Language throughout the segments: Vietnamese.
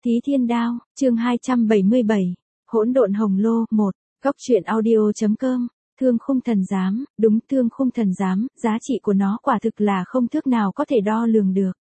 Thí Thiên Đao, chương 277, Hỗn độn hồng lô, 1, Góc truyện audio.com, Thương khung thần giám, đúng Thương khung thần giám, giá trị của nó quả thực là không thước nào có thể đo lường được.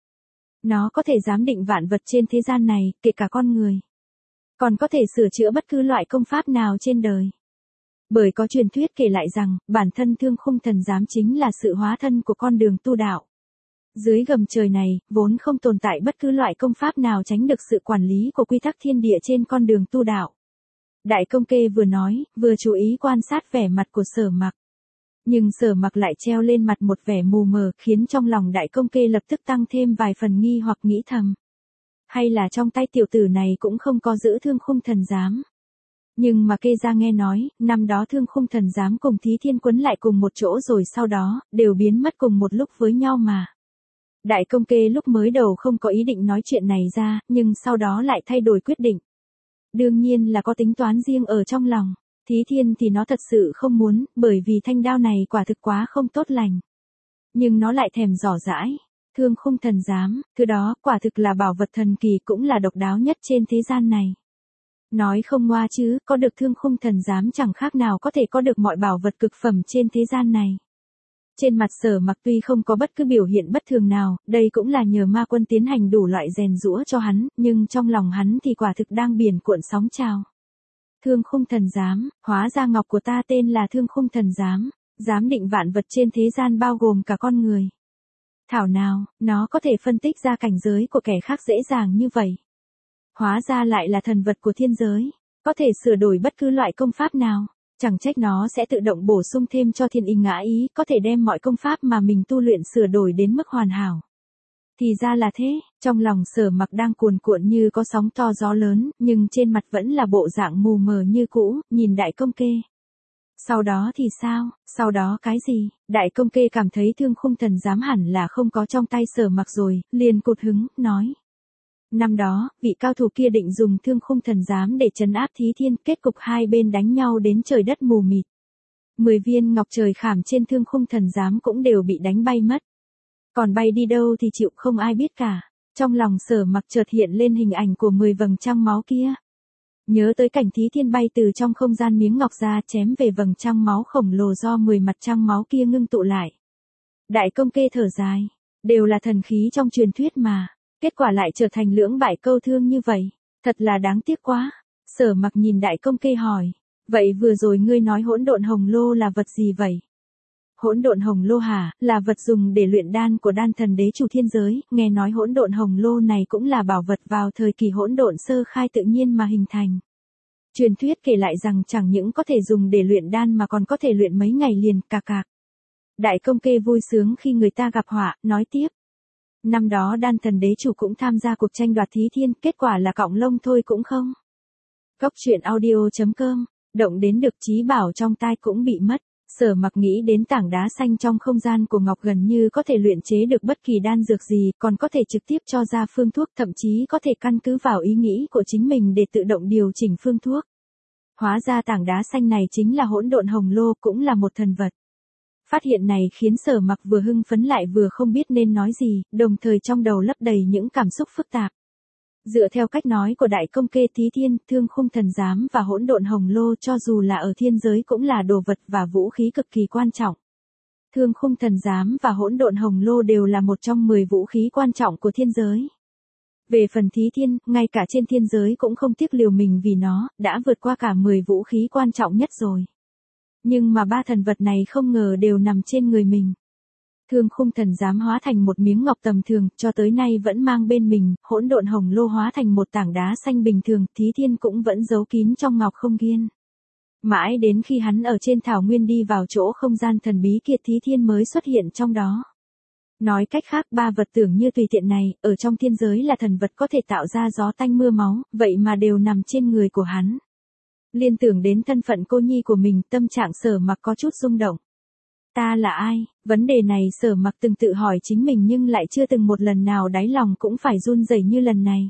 Nó có thể giám định vạn vật trên thế gian này, kể cả con người. Còn có thể sửa chữa bất cứ loại công pháp nào trên đời. Bởi có truyền thuyết kể lại rằng, bản thân Thương khung thần giám chính là sự hóa thân của con đường tu đạo. Dưới gầm trời này, vốn không tồn tại bất cứ loại công pháp nào tránh được sự quản lý của quy tắc thiên địa trên con đường tu đạo. Đại Công Kê vừa nói, vừa chú ý quan sát vẻ mặt của Sở Mặc. Nhưng Sở Mặc lại treo lên mặt một vẻ mù mờ, khiến trong lòng Đại Công Kê lập tức tăng thêm vài phần nghi hoặc nghĩ thầm. Hay là trong tay tiểu tử này cũng không có giữ Thương khung thần giám. Nhưng mà Kê ra nghe nói, năm đó Thương khung thần giám cùng Thí Thiên quấn lại cùng một chỗ rồi sau đó, đều biến mất cùng một lúc với nhau mà. Đại Công Kê lúc mới đầu không có ý định nói chuyện này ra, nhưng sau đó lại thay đổi quyết định. Đương nhiên là có tính toán riêng ở trong lòng. Thí Thiên thì nó thật sự không muốn, bởi vì thanh đao này quả thực quá không tốt lành. Nhưng nó lại thèm dò dãi. Thương khung thần giám, thứ đó quả thực là bảo vật thần kỳ cũng là độc đáo nhất trên thế gian này. Nói không ngoa chứ, có được Thương khung thần giám chẳng khác nào có thể có được mọi bảo vật cực phẩm trên thế gian này. Trên mặt Sở Mặc tuy không có bất cứ biểu hiện bất thường nào, đây cũng là nhờ ma quân tiến hành đủ loại rèn giũa cho hắn, nhưng trong lòng hắn thì quả thực đang biển cuộn sóng trào. Thương khung thần giám, hóa ra ngọc của ta tên là Thương khung thần giám, giám định vạn vật trên thế gian bao gồm cả con người. Thảo nào, nó có thể phân tích ra cảnh giới của kẻ khác dễ dàng như vậy. Hóa ra lại là thần vật của thiên giới, có thể sửa đổi bất cứ loại công pháp nào. Chẳng trách nó sẽ tự động bổ sung thêm cho thiên ý ngã ý, có thể đem mọi công pháp mà mình tu luyện sửa đổi đến mức hoàn hảo. Thì ra là thế, trong lòng Sở Mặc đang cuồn cuộn như có sóng to gió lớn, nhưng trên mặt vẫn là bộ dạng mù mờ như cũ, nhìn Đại Công Kê. Sau đó thì sao, sau đó cái gì? Đại Công Kê cảm thấy Thương khung thần giám hẳn là không có trong tay Sở Mặc rồi, liền cụt hứng, nói. Năm đó, vị cao thủ kia định dùng Thương khung thần giám để trấn áp Thí Thiên, kết cục hai bên đánh nhau đến trời đất mù mịt. 10 viên ngọc trời khảm trên Thương khung thần giám cũng đều bị đánh bay mất. Còn bay đi đâu thì chịu không ai biết cả. Trong lòng Sở Mặc chợt hiện lên hình ảnh của 10 vầng trăng máu kia. Nhớ tới cảnh Thí Thiên bay từ trong không gian miếng ngọc ra chém về vầng trăng máu khổng lồ do 10 mặt trăng máu kia ngưng tụ lại. Đại Công Kê thở dài, đều là thần khí trong truyền thuyết mà. Kết quả lại trở thành lưỡng bại câu thương như vậy, thật là đáng tiếc quá. Sở Mặc nhìn Đại Công Kê hỏi, vậy vừa rồi ngươi nói hỗn độn hồng lô là vật gì vậy? Hỗn độn hồng lô hả, là vật dùng để luyện đan của đan thần đế chủ thiên giới, nghe nói hỗn độn hồng lô này cũng là bảo vật vào thời kỳ hỗn độn sơ khai tự nhiên mà hình thành. Truyền thuyết kể lại rằng chẳng những có thể dùng để luyện đan mà còn có thể luyện mấy ngày liền, cạc cạc. Đại Công Kê vui sướng khi người ta gặp họa, nói tiếp. Năm đó đan thần đế chủ cũng tham gia cuộc tranh đoạt Thí Thiên, kết quả là cọng lông thôi cũng không. Góc truyện audio.com, động đến được trí bảo trong tai cũng bị mất. Sở Mặc nghĩ đến tảng đá xanh trong không gian của ngọc gần như có thể luyện chế được bất kỳ đan dược gì, còn có thể trực tiếp cho ra phương thuốc, thậm chí có thể căn cứ vào ý nghĩ của chính mình để tự động điều chỉnh phương thuốc. Hóa ra tảng đá xanh này chính là hỗn độn hồng lô, cũng là một thần vật. Phát hiện này khiến Sở Mặc vừa hưng phấn lại vừa không biết nên nói gì, đồng thời trong đầu lấp đầy những cảm xúc phức tạp. Dựa theo cách nói của Đại Công Kê, Thí Thiên, Thương khung thần giám và hỗn độn hồng lô cho dù là ở thiên giới cũng là đồ vật và vũ khí cực kỳ quan trọng. Thương khung thần giám và hỗn độn hồng lô đều là một trong 10 vũ khí quan trọng của thiên giới. Về phần Thí Thiên, ngay cả trên thiên giới cũng không tiếc liều mình vì nó, đã vượt qua cả 10 vũ khí quan trọng nhất rồi. Nhưng mà ba thần vật này không ngờ đều nằm trên người mình. Thương khung thần giám hóa thành một miếng ngọc tầm thường, cho tới nay vẫn mang bên mình, hỗn độn hồng lô hóa thành một tảng đá xanh bình thường, Thí Thiên cũng vẫn giấu kín trong ngọc không gian. Mãi đến khi hắn ở trên thảo nguyên đi vào chỗ không gian thần bí kia, Thí Thiên mới xuất hiện trong đó. Nói cách khác, ba vật tưởng như tùy tiện này, ở trong thiên giới là thần vật có thể tạo ra gió tanh mưa máu, vậy mà đều nằm trên người của hắn. Liên tưởng đến thân phận cô nhi của mình, tâm trạng Sở Mặc có chút rung động. Ta là ai? Vấn đề này Sở Mặc từng tự hỏi chính mình nhưng lại chưa từng một lần nào đáy lòng cũng phải run rẩy như lần này.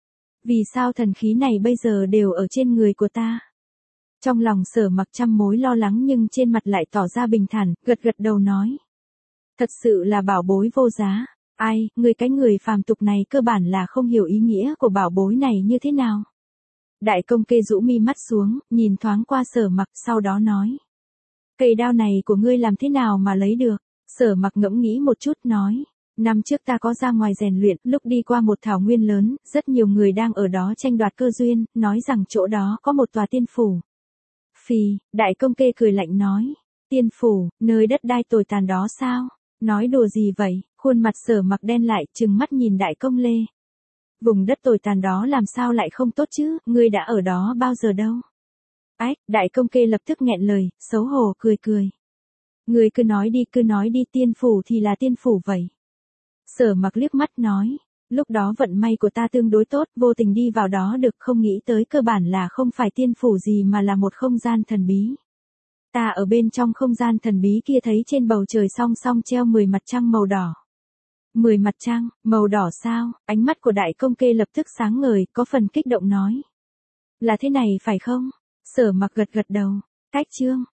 Vì sao thần khí này bây giờ đều ở trên người của ta? Trong lòng Sở Mặc trăm mối lo lắng nhưng trên mặt lại tỏ ra bình thản, gật gật đầu nói. Thật sự là bảo bối vô giá. Ai, người cái người phàm tục này cơ bản là không hiểu ý nghĩa của bảo bối này như thế nào. Đại công kê rũ mi mắt xuống, nhìn thoáng qua Sở Mặc, sau đó nói. Cây đao này của ngươi làm thế nào mà lấy được? Sở Mặc ngẫm nghĩ một chút nói. Năm trước ta có ra ngoài rèn luyện, lúc đi qua một thảo nguyên lớn, rất nhiều người đang ở đó tranh đoạt cơ duyên, nói rằng chỗ đó có một tòa tiên phủ. Phì, đại công kê cười lạnh nói. Tiên phủ, nơi đất đai tồi tàn đó sao? Nói đùa gì vậy? Khuôn mặt Sở Mặc đen lại, trừng mắt nhìn đại công lê. Vùng đất tồi tàn đó làm sao lại không tốt chứ, ngươi đã ở đó bao giờ đâu? Ách, đại công kê lập tức nghẹn lời, xấu hổ cười cười. Ngươi cứ nói đi, tiên phủ thì là tiên phủ vậy. Sở Mặc liếc mắt nói, lúc đó vận may của ta tương đối tốt, vô tình đi vào đó được, không nghĩ tới cơ bản là không phải tiên phủ gì mà là một không gian thần bí. Ta ở bên trong không gian thần bí kia thấy trên bầu trời song song treo 10 mặt trăng màu đỏ. 10 mặt trăng, màu đỏ sao? Ánh mắt của đại công kê lập tức sáng ngời, có phần kích động nói. Là thế này phải không? Sở Mặc gật gật đầu. Cách chương